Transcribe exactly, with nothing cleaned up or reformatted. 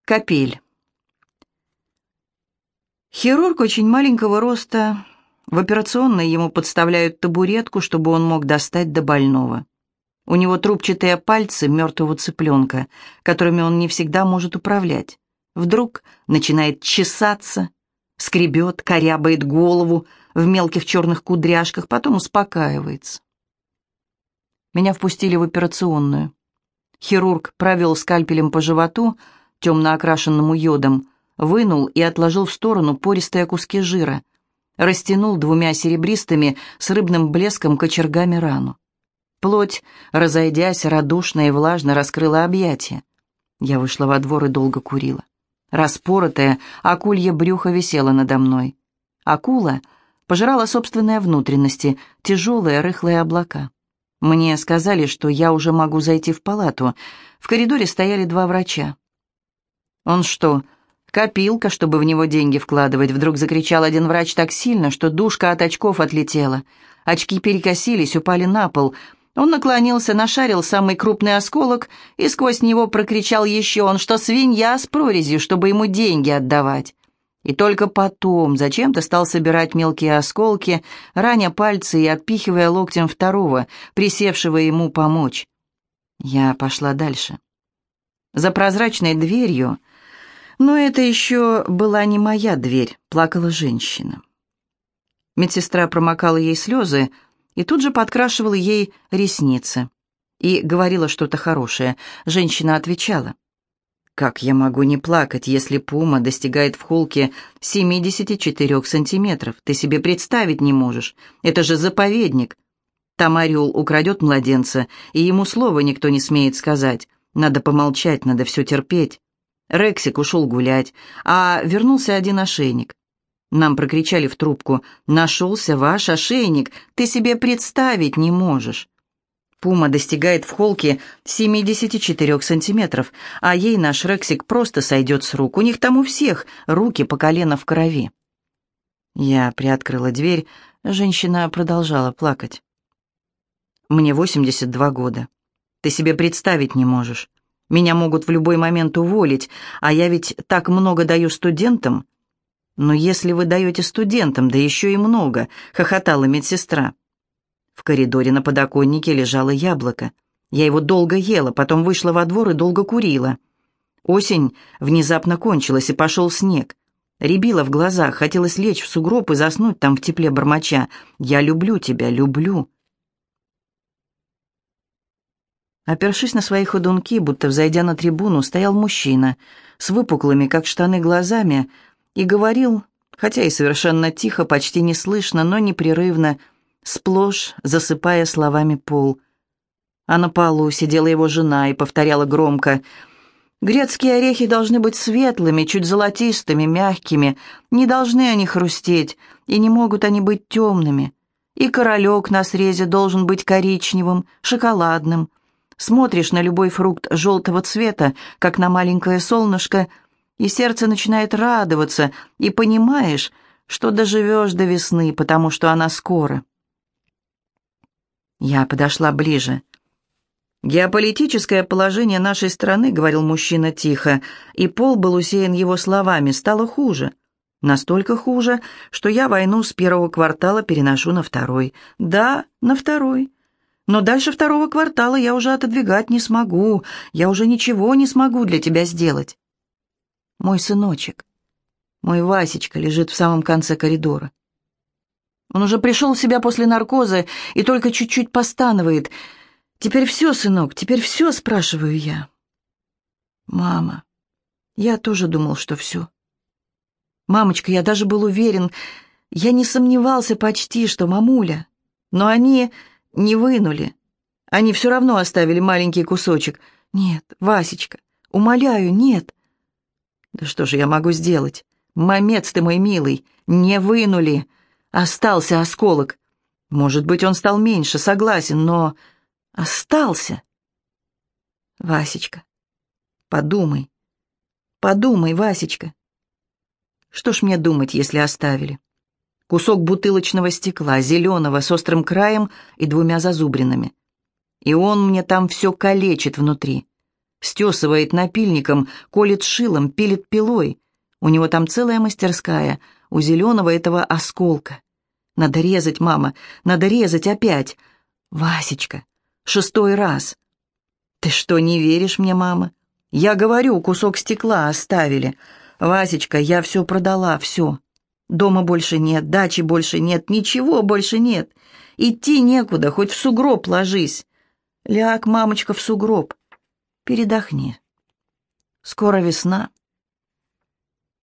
Капель. Хирург очень маленького роста. В операционной ему подставляют табуретку, чтобы он мог достать до больного. У него трубчатые пальцы мертвого цыпленка, которыми он не всегда может управлять. Вдруг начинает чесаться, скребет, корябает голову в мелких черных кудряшках, потом успокаивается. Меня впустили в операционную. Хирург провел скальпелем по животу, темно окрашенному йодом, вынул и отложил в сторону пористые куски жира, растянул двумя серебристыми с рыбным блеском кочергами рану. Плоть, разойдясь, радушно и влажно раскрыла объятия. Я вышла во двор и долго курила. Распоротое акулье брюхо висело надо мной. Акула пожирала собственные внутренности, тяжелые рыхлые облака. Мне сказали, что я уже могу зайти в палату. В коридоре стояли два врача. «Он что, копилка, чтобы в него деньги вкладывать?» Вдруг закричал один врач так сильно, что дужка от очков отлетела. Очки перекосились, упали на пол. Он наклонился, нашарил самый крупный осколок и сквозь него прокричал еще: «Он что, свинья с прорезью, чтобы ему деньги отдавать?» И только потом зачем-то стал собирать мелкие осколки, раня пальцы и отпихивая локтем второго, присевшего ему помочь. Я пошла дальше. За прозрачной дверью, но это еще была не моя дверь, плакала женщина. Медсестра промокала ей слезы и тут же подкрашивала ей ресницы и говорила что-то хорошее. Женщина отвечала: «Как я могу не плакать, если пума достигает в холке семидесяти четырёх сантиметров? Ты себе представить не можешь. Это же заповедник. Там орел украдет младенца, и ему слова никто не смеет сказать. Надо помолчать, надо все терпеть». Рексик ушел гулять, а вернулся один ошейник. Нам прокричали в трубку: «Нашелся ваш ошейник, ты себе представить не можешь». Пума достигает в холке семидесяти четырёх сантиметров, а ей наш Рексик просто сойдет с рук. У них там у всех руки по колено в крови. Я приоткрыла дверь, женщина продолжала плакать. «Мне восемьдесят два года. Ты себе представить не можешь. Меня могут в любой момент уволить, а я ведь так много даю студентам». «Но если вы даете студентам, да еще и много», — хохотала медсестра. В коридоре на подоконнике лежало яблоко. Я его долго ела, потом вышла во двор и долго курила. Осень внезапно кончилась, и пошел снег. Рябило в глазах, хотелось лечь в сугроб и заснуть там в тепле бормоча: «Я люблю тебя, люблю». Опершись на свои ходунки, будто взойдя на трибуну, стоял мужчина с выпуклыми, как штаны, глазами и говорил, хотя и совершенно тихо, почти неслышно, но непрерывно, сплошь засыпая словами пол. А на полу сидела его жена и повторяла громко: «Грецкие орехи должны быть светлыми, чуть золотистыми, мягкими, не должны они хрустеть, и не могут они быть темными. И королек на срезе должен быть коричневым, шоколадным. Смотришь на любой фрукт желтого цвета, как на маленькое солнышко, и сердце начинает радоваться, и понимаешь, что доживешь до весны, потому что она скоро». Я подошла ближе. «Геополитическое положение нашей страны, — говорил мужчина тихо, и пол был усеян его словами, — стало хуже. Настолько хуже, что я войну с первого квартала переношу на второй. Да, на второй. Но дальше второго квартала я уже отодвигать не смогу, я уже ничего не смогу для тебя сделать. Мой сыночек, мой Васечка, лежит в самом конце коридора. Он уже пришел в себя после наркоза и только чуть-чуть постанывает. Теперь все, сынок, теперь все, спрашиваю я. Мама, я тоже думал, что все. Мамочка, я даже был уверен, я не сомневался почти, что мамуля. Но они не вынули. Они все равно оставили маленький кусочек. Нет, Васечка, умоляю, нет. Да что же я могу сделать? Мамец ты мой милый, не вынули. Остался осколок. Может быть, он стал меньше, согласен, но остался. Васечка, подумай, подумай, Васечка. Что ж мне думать, если оставили? Кусок бутылочного стекла, зеленого, с острым краем и двумя зазубринами. И он мне там все калечит внутри. Стесывает напильником, колет шилом, пилит пилой. У него там целая мастерская, у зеленого этого осколка. Надо резать, мама, надо резать опять. Васечка, шестой раз. Ты что, не веришь мне, мама? Я говорю, кусок стекла оставили. Васечка, я все продала, все. Дома больше нет, дачи больше нет, ничего больше нет. Идти некуда, хоть в сугроб ложись. Ляг, мамочка, в сугроб. Передохни. Скоро весна.